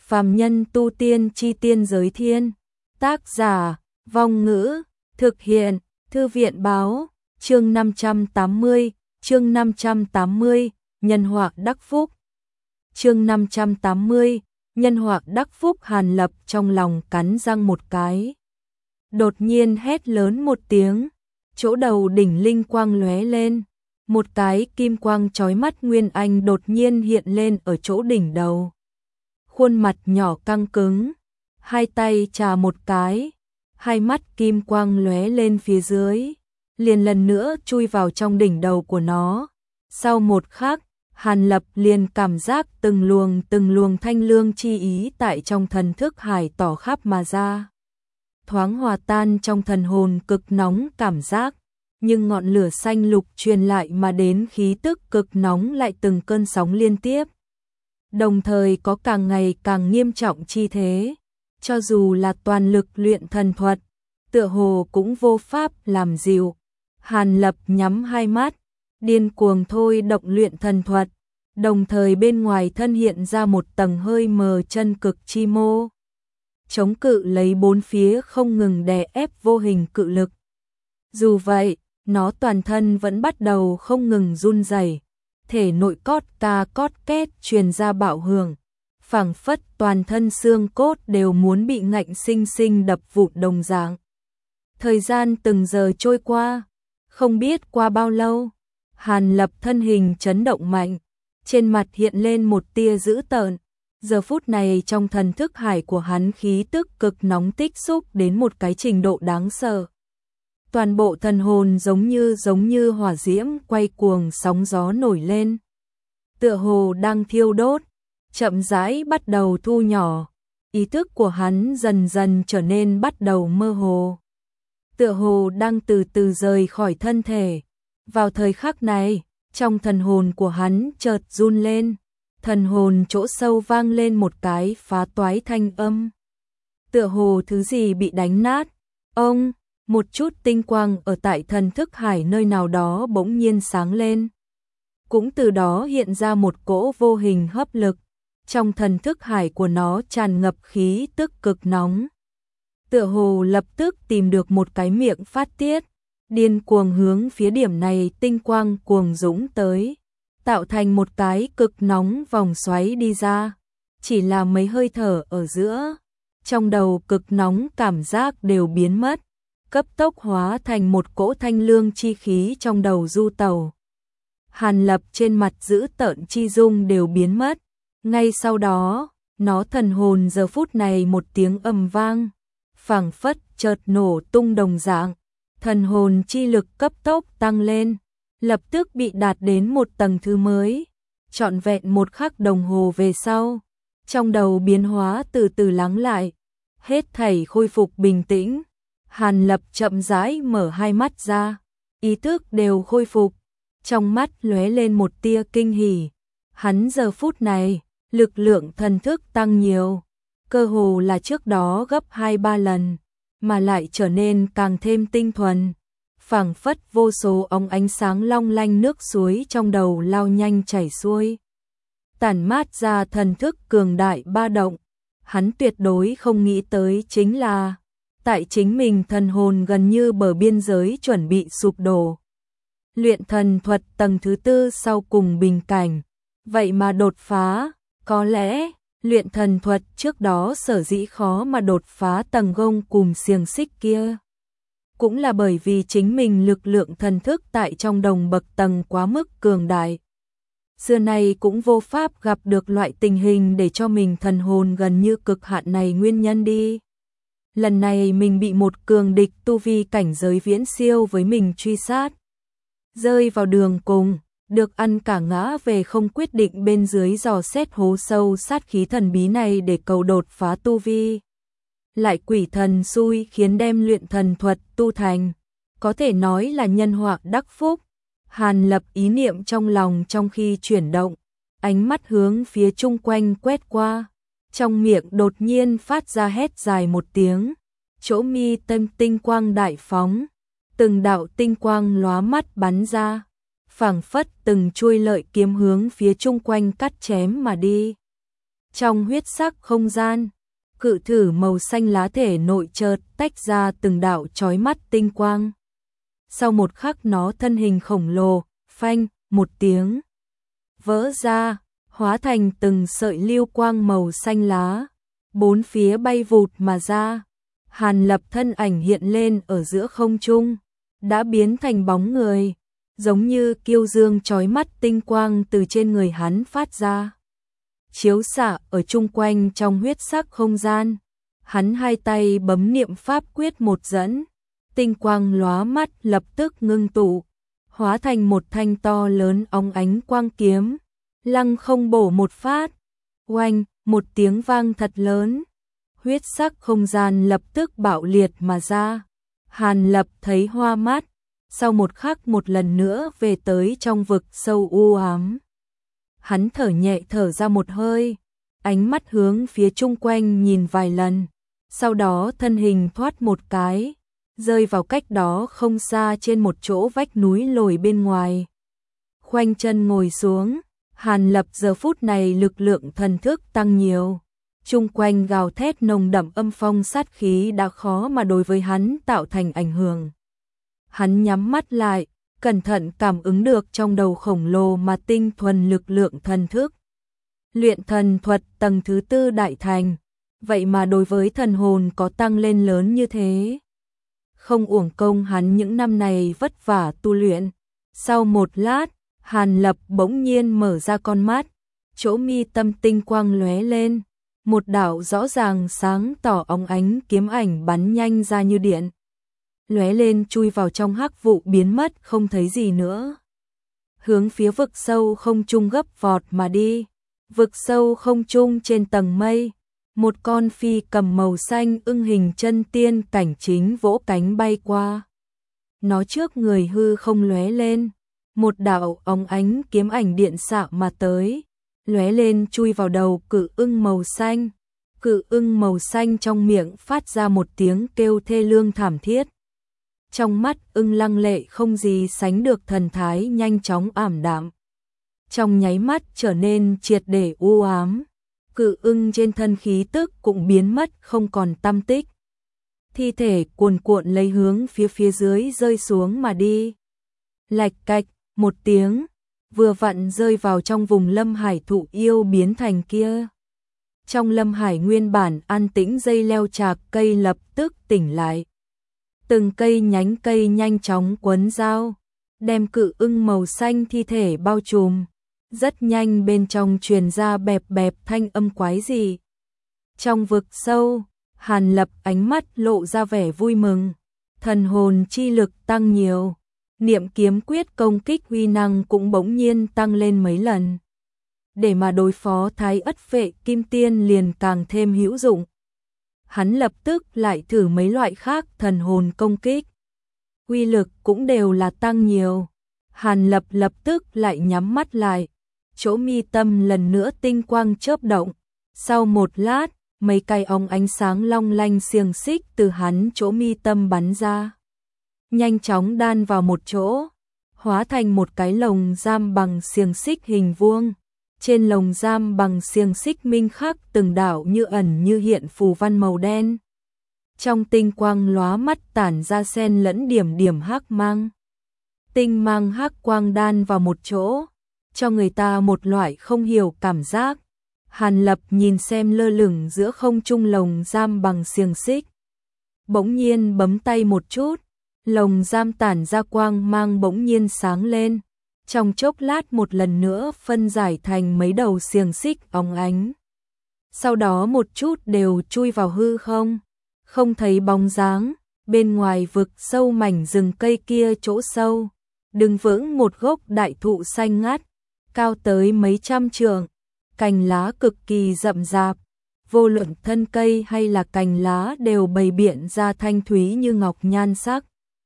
Phàm nhân tu tiên chi tiên giới thiên. Tác giả, Vong Ngữ, thực hiện, Thư viện báo, chương 580, nhân họa đắc phúc. Chương 580, nhân họa đắc phúc. Hàn Lập trong lòng cắn răng một cái. Đột nhiên hét lớn một tiếng, chỗ đầu đỉnh linh quang lóe lên, một cái kim quang chói mắt nguyên anh đột nhiên hiện lên ở chỗ đỉnh đầu. Khuôn mặt nhỏ căng cứng, hai tay chà một cái, hai mắt kim quang lóe lên phía dưới, liền lần nữa chui vào trong đỉnh đầu của nó. Sau một khắc, Hàn Lập liền cảm giác từng luồng thanh lương chi ý tại trong thần thức hải tỏ khắp mà ra. Thoáng hòa tan trong thần hồn cực nóng cảm giác, nhưng ngọn lửa xanh lục truyền lại mà đến khí tức cực nóng lại từng cơn sóng liên tiếp. Đồng thời có càng ngày càng nghiêm trọng chi thế, cho dù là toàn lực luyện thần thuật, tựa hồ cũng vô pháp làm dịu. Hàn Lập nhắm hai mắt, điên cuồng thôi động luyện thần thuật, đồng thời bên ngoài thân hiện ra một tầng hơi mờ chân cực chi mô, chống cự lấy bốn phía không ngừng đè ép vô hình cự lực. Dù vậy, nó toàn thân vẫn bắt đầu không ngừng run rẩy, thể nội cót ca cót két truyền ra bạo hưởng, phảng phất toàn thân xương cốt đều muốn bị ngạnh sinh sinh đập vụn đồng dạng. Thời gian từng giờ trôi qua, không biết qua bao lâu, Hàn Lập thân hình chấn động mạnh, trên mặt hiện lên một tia dữ tợn. Giờ phút này trong thần thức hải của hắn khí tức cực nóng tích xúc đến một cái trình độ đáng sợ. Toàn bộ thần hồn giống như hỏa diễm quay cuồng, sóng gió nổi lên, tựa hồ đang thiêu đốt, chậm rãi bắt đầu thu nhỏ. Ý thức của hắn dần dần trở nên bắt đầu mơ hồ, tựa hồ đang từ từ rời khỏi thân thể. Vào thời khắc này, trong thần hồn của hắn chợt run lên, thần hồn chỗ sâu vang lên một cái phá toái thanh âm, tựa hồ thứ gì bị đánh nát. Ông, một chút tinh quang ở tại thần thức hải nơi nào đó bỗng nhiên sáng lên, cũng từ đó hiện ra một cỗ vô hình hấp lực, trong thần thức hải của nó tràn ngập khí tức cực nóng, tựa hồ lập tức tìm được một cái miệng phát tiết, điên cuồng hướng phía điểm này tinh quang cuồng dũng tới, tạo thành một cái cực nóng vòng xoáy đi ra. Chỉ là mấy hơi thở ở giữa, trong đầu cực nóng cảm giác đều biến mất, cấp tốc hóa thành một cỗ thanh lương chi khí trong đầu du tẩu. Hàn Lập trên mặt dữ tợn chi dung đều biến mất. Ngay sau đó, nó thần hồn giờ phút này một tiếng ầm vang, phảng phất chợt nổ tung đồng dạng, thần hồn chi lực cấp tốc tăng lên, lập tức bị đạt đến một tầng thứ mới. Trọn vẹn một khắc đồng hồ về sau, trong đầu biến hóa từ từ lắng lại, hết thảy khôi phục bình tĩnh. Hàn Lập chậm rãi mở hai mắt ra, ý thức đều khôi phục, trong mắt lóe lên một tia kinh hỉ. Hắn giờ phút này, lực lượng thần thức tăng nhiều, cơ hồ là trước đó gấp 2-3 lần, mà lại trở nên càng thêm tinh thuần, phảng phất vô số ống ánh sáng long lanh nước suối trong đầu lao nhanh chảy xuôi, tản mát ra thần thức cường đại ba động. Hắn tuyệt đối không nghĩ tới chính là tại chính mình thần hồn gần như bờ biên giới chuẩn bị sụp đổ, luyện thần thuật tầng thứ tư sau cùng bình cảnh, vậy mà đột phá. Có lẽ luyện thần thuật trước đó sở dĩ khó mà đột phá tầng gông cùm xiềng xích kia, cũng là bởi vì chính mình lực lượng thần thức tại trong đồng bậc tầng quá mức cường đại. Xưa nay cũng vô pháp gặp được loại tình hình để cho mình thần hồn gần như cực hạn này nguyên nhân đi. Lần này mình bị một cường địch tu vi cảnh giới viễn siêu với mình truy sát, rơi vào đường cùng, được ăn cả ngã về không, quyết định bên dưới dò xét hố sâu sát khí thần bí này để cầu đột phá tu vi. Lại quỷ thần xui khiến đem luyện thần thuật tu thành, có thể nói là nhân họa đắc phúc. Hàn Lập ý niệm trong lòng trong khi chuyển động, ánh mắt hướng phía chung quanh quét qua, trong miệng đột nhiên phát ra hét dài một tiếng, chỗ mi tâm tinh quang đại phóng, từng đạo tinh quang lóa mắt bắn ra, phảng phất từng chuôi lợi kiếm hướng phía chung quanh cắt chém mà đi. Trong huyết sắc không gian, cự thử màu xanh lá thể nội chợt tách ra từng đạo chói mắt tinh quang. Sau một khắc nó thân hình khổng lồ, phanh, một tiếng, vỡ ra, hóa thành từng sợi lưu quang màu xanh lá, bốn phía bay vụt mà ra. Hàn Lập thân ảnh hiện lên ở giữa không trung, đã biến thành bóng người, giống như kiêu dương chói mắt tinh quang từ trên người hắn phát ra. Chiếu xạ ở chung quanh trong huyết sắc không gian, hắn hai tay bấm niệm pháp quyết một dẫn, tinh quang lóa mắt lập tức ngưng tụ, hóa thành một thanh to lớn óng ánh quang kiếm, lăng không bổ một phát, oanh, một tiếng vang thật lớn, huyết sắc không gian lập tức bạo liệt mà ra. Hàn Lập thấy hoa mắt, sau một khắc một lần nữa về tới trong vực sâu u ám. Hắn thở nhẹ thở ra một hơi, ánh mắt hướng phía chung quanh nhìn vài lần, sau đó thân hình thoát một cái, rơi vào cách đó không xa trên một chỗ vách núi lồi bên ngoài. Khoanh chân ngồi xuống, Hàn Lập giờ phút này lực lượng thần thức tăng nhiều. Chung quanh gào thét nồng đậm âm phong sát khí đã khó mà đối với hắn tạo thành ảnh hưởng. Hắn nhắm mắt lại, cẩn thận cảm ứng được trong đầu khổng lồ mà tinh thuần lực lượng thần thức. Luyện thần thuật tầng thứ 4 đại thành, vậy mà đối với thần hồn có tăng lên lớn như thế. Không uổng công hắn những năm này vất vả tu luyện. Sau một lát, Hàn Lập bỗng nhiên mở ra con mắt, chỗ mi tâm tinh quang lóe lên, một đạo rõ ràng sáng tỏ óng ánh kiếm ảnh bắn nhanh ra như điện, lóe lên chui vào trong hắc vụ biến mất không thấy gì nữa. Hướng phía vực sâu không trung gấp vọt mà đi. Vực sâu không trung trên tầng mây, một con phi cầm màu xanh ưng hình chân tiên cảnh chính vỗ cánh bay qua. Nó trước người hư không lóe lên, một đạo óng ánh kiếm ảnh điện xạ mà tới, lóe lên chui vào đầu cự ưng màu xanh. Cự ưng màu xanh trong miệng phát ra một tiếng kêu thê lương thảm thiết. Trong mắt ưng lăng lệ không gì sánh được thần thái nhanh chóng ảm đạm. Trong nháy mắt trở nên triệt để u ám. Cự ưng trên thân khí tức cũng biến mất không còn tăm tích. Thi thể cuồn cuộn lấy hướng phía dưới rơi xuống mà đi. Lạch cạch, một tiếng, vừa vặn rơi vào trong vùng lâm hải thụ yêu biến thành kia. Trong lâm hải nguyên bản an tĩnh dây leo chạc cây lập tức tỉnh lại. Từng cây nhánh cây nhanh chóng quấn dao, đem cự ưng màu xanh thi thể bao trùm. Rất nhanh bên trong truyền ra bẹp bẹp thanh âm quái dị. Trong vực sâu, Hàn Lập ánh mắt lộ ra vẻ vui mừng. Thần hồn chi lực tăng nhiều. Niệm kiếm quyết công kích uy năng cũng bỗng nhiên tăng lên mấy lần. Để mà đối phó Thái Ất Vệ Kim Tiên liền càng thêm hữu dụng. Hắn lập tức lại thử mấy loại khác thần hồn công kích. Uy lực cũng đều là tăng nhiều. Hàn Lập lập tức lại nhắm mắt lại. Chỗ mi tâm lần nữa tinh quang chớp động. Sau một lát, mấy cây óng ánh sáng long lanh xiềng xích từ hắn chỗ mi tâm bắn ra. Nhanh chóng đan vào một chỗ, hóa thành một cái lồng giam bằng xiềng xích hình vuông. Trên lồng giam bằng xiềng xích minh khắc từng đạo như ẩn như hiện phù văn màu đen. Trong tinh quang lóa mắt tản ra xen lẫn điểm điểm hắc mang. Tinh mang hắc quang đan vào một chỗ, cho người ta một loại không hiểu cảm giác. Hàn Lập nhìn xem lơ lửng giữa không trung lồng giam bằng xiềng xích. Bỗng nhiên bấm tay một chút, lồng giam tản ra quang mang bỗng nhiên sáng lên. Trong chốc lát một lần nữa phân giải thành mấy đầu xiềng xích óng ánh. Sau đó một chút đều chui vào hư không, không thấy bóng dáng. Bên ngoài vực sâu mảnh rừng cây kia chỗ sâu, đứng vững một gốc đại thụ xanh ngắt, cao tới mấy trăm trượng, cành lá cực kỳ rậm rạp, vô luận thân cây hay là cành lá đều bày biện ra thanh thúy như ngọc nhan sắc.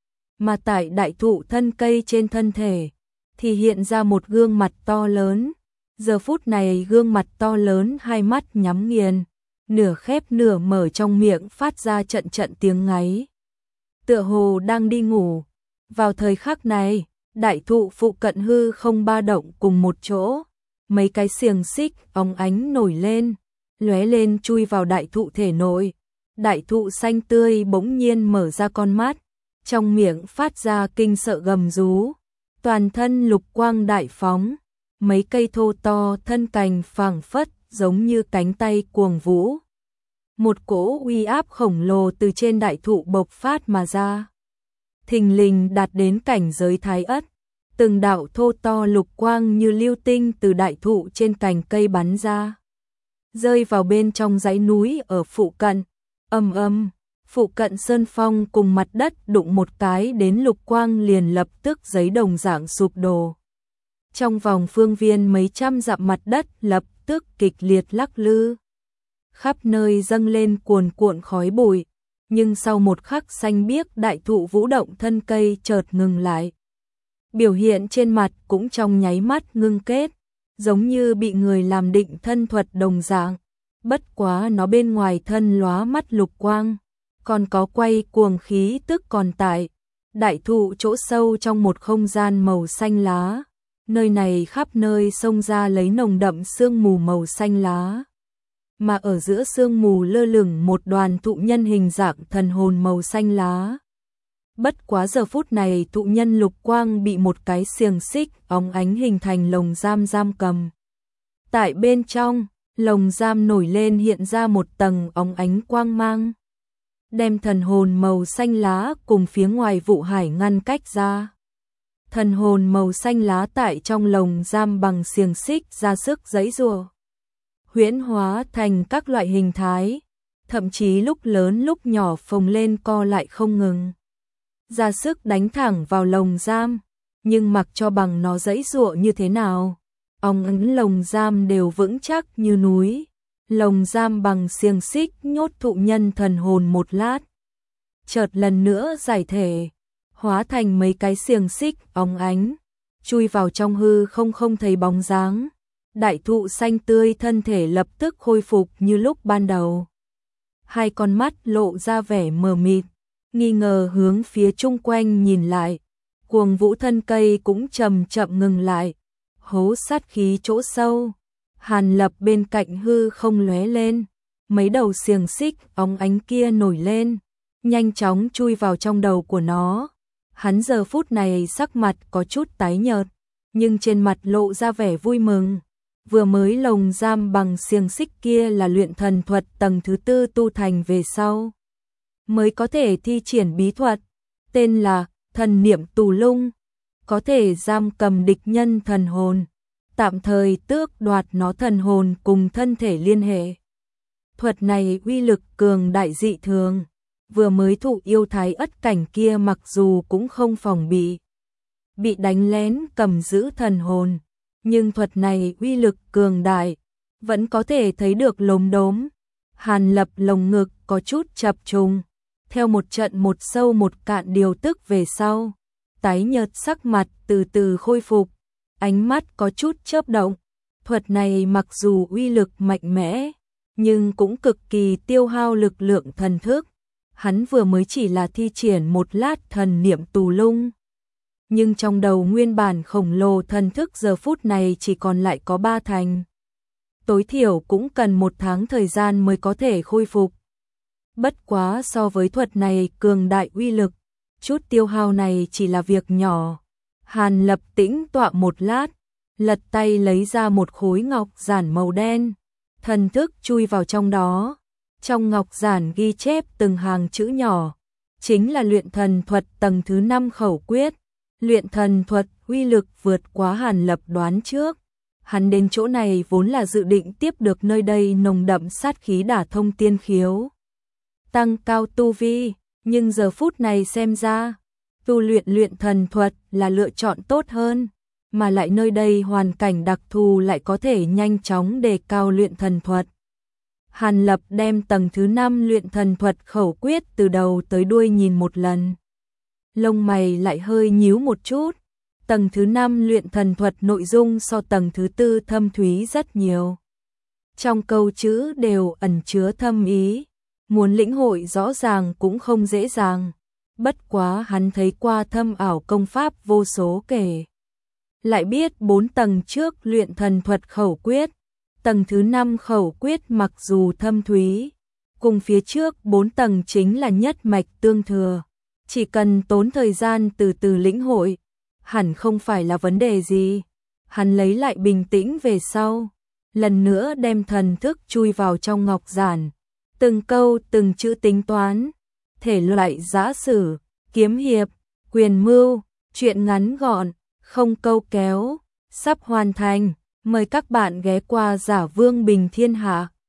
Mà tại đại thụ thân cây trên thân thể thì hiện ra một gương mặt to lớn. Giờ phút này gương mặt to lớn hai mắt nhắm nghiền, nửa khép nửa mở trong miệng phát ra trận trận tiếng ngáy. Tựa hồ đang đi ngủ. Vào thời khắc này, đại thụ phụ cận hư không ba động cùng một chỗ. Mấy cái xiềng xích óng ánh nổi lên, lóe lên chui vào đại thụ thể nội. Đại thụ xanh tươi bỗng nhiên mở ra con mắt, trong miệng phát ra kinh sợ gầm rú, toàn thân lục quang đại phóng, mấy cây thô to thân cành phảng phất giống như cánh tay cuồng vũ. Một cỗ uy áp khổng lồ từ trên đại thụ bộc phát mà ra. Thình lình đạt đến cảnh giới thái ất, từng đạo thô to lục quang như lưu tinh từ đại thụ trên cành cây bắn ra, rơi vào bên trong dãy núi ở phụ cận. Ầm ầm, phụ cận sơn phong cùng mặt đất đụng một cái đến lục quang liền lập tức giấy đồng dạng sụp đổ. Trong vòng phương viên mấy trăm dặm mặt đất lập tức kịch liệt lắc lư, khắp nơi dâng lên cuồn cuộn khói bụi, nhưng sau một khắc xanh biếc đại thụ vũ động thân cây chợt ngừng lại. Biểu hiện trên mặt cũng trong nháy mắt ngưng kết, giống như bị người làm định thân thuật đồng dạng. Bất quá nó bên ngoài thân lóa mắt lục quang, còn có quay cuồng khí tức còn tại. Đại thụ chỗ sâu trong một không gian màu xanh lá, nơi này khắp nơi xông ra lấy nồng đậm sương mù màu xanh lá. Mà ở giữa sương mù lơ lửng một đoàn thụ nhân hình dạng thần hồn màu xanh lá. Bất quá giờ phút này thụ nhân lục quang bị một cái xiềng xích óng ánh hình thành lồng giam giam cầm. Tại bên trong, lồng giam nổi lên hiện ra một tầng óng ánh quang mang, đem thần hồn màu xanh lá cùng phía ngoài vụ hải ngăn cách ra. Thần hồn màu xanh lá tại trong lồng giam bằng xiềng xích ra sức giãy giụa, huyễn hóa thành các loại hình thái, thậm chí lúc lớn lúc nhỏ phồng lên co lại không ngừng, ra sức đánh thẳng vào lồng giam, nhưng mặc cho bằng nó giãy giụa như thế nào, óng ánh lồng giam đều vững chắc như núi. Lồng giam bằng xiềng xích nhốt thụ nhân thần hồn một lát, chợt lần nữa giải thể, hóa thành mấy cái xiềng xích óng ánh, chui vào trong hư không thấy bóng dáng. Đại thụ xanh tươi thân thể lập tức khôi phục như lúc ban đầu. Hai con mắt lộ ra vẻ mờ mịt, nghi ngờ hướng phía chung quanh nhìn lại. Cuồng vũ thân cây cũng chậm chậm ngừng lại. Hố sát khí chỗ sâu, Hàn Lập bên cạnh hư không lóe lên, mấy đầu xiềng xích óng ánh kia nổi lên, nhanh chóng chui vào trong đầu của nó. Hắn giờ phút này sắc mặt có chút tái nhợt, nhưng trên mặt lộ ra vẻ vui mừng. Vừa mới lồng giam bằng xiềng xích kia là luyện thần thuật tầng thứ 4 tu thành về sau, mới có thể thi triển bí thuật, tên là thần niệm tù lung, có thể giam cầm địch nhân thần hồn, tạm thời tước đoạt nó thần hồn cùng thân thể liên hệ. Thuật này uy lực cường đại dị thường, vừa mới thụ yêu thái ất cảnh kia mặc dù cũng không phòng bị đánh lén cầm giữ thần hồn, nhưng thuật này uy lực cường đại, vẫn có thể thấy được lốm đốm. Hàn Lập lồng ngực có chút chập trùng, theo một trận một sâu một cạn điều tức về sau, tái nhợt sắc mặt từ từ khôi phục, ánh mắt có chút chớp động. Thuật này mặc dù uy lực mạnh mẽ, nhưng cũng cực kỳ tiêu hao lực lượng thần thức. Hắn vừa mới chỉ là thi triển một lát thần niệm tù lung, nhưng trong đầu nguyên bản khổng lồ thần thức giờ phút này chỉ còn lại có 3 thành. Tối thiểu cũng cần 1 tháng thời gian mới có thể khôi phục. Bất quá so với thuật này cường đại uy lực, chút tiêu hao này chỉ là việc nhỏ. Hàn Lập tĩnh tọa một lát, lật tay lấy ra một khối ngọc giản màu đen, thần thức chui vào trong đó. Trong ngọc giản ghi chép từng hàng chữ nhỏ, chính là luyện thần thuật tầng thứ 5 khẩu quyết. Luyện thần thuật uy lực vượt quá Hàn Lập đoán trước. Hắn đến chỗ này vốn là dự định tiếp được nơi đây nồng đậm sát khí đả thông tiên khiếu, tăng cao tu vi, nhưng giờ phút này xem ra, tu luyện luyện thần thuật là lựa chọn tốt hơn, mà lại nơi đây hoàn cảnh đặc thù lại có thể nhanh chóng đề cao luyện thần thuật. Hàn Lập đem tầng thứ 5 luyện thần thuật khẩu quyết từ đầu tới đuôi nhìn một lần. Lông mày lại hơi nhíu một chút. Tầng thứ 5 luyện thần thuật nội dung so tầng thứ 4 thâm thúy rất nhiều. Trong câu chữ đều ẩn chứa thâm ý, muốn lĩnh hội rõ ràng cũng không dễ dàng. Bất quá hắn thấy qua thâm ảo công pháp vô số kể. Lại biết 4 tầng trước luyện thần thuật khẩu quyết, Tầng thứ 5 khẩu quyết mặc dù thâm thúy, cùng phía trước 4 tầng chính là nhất mạch tương thừa. Chỉ cần tốn thời gian từ từ lĩnh hội, hẳn không phải là vấn đề gì. Hắn lấy lại bình tĩnh về sau, lần nữa đem thần thức chui vào trong ngọc giản, từng câu từng chữ tính toán, thể loại giã sử, kiếm hiệp, quyền mưu, truyện ngắn gọn, không câu kéo, sắp hoàn thành. Mời các bạn ghé qua Giả Vương Bình Thiên Hạ.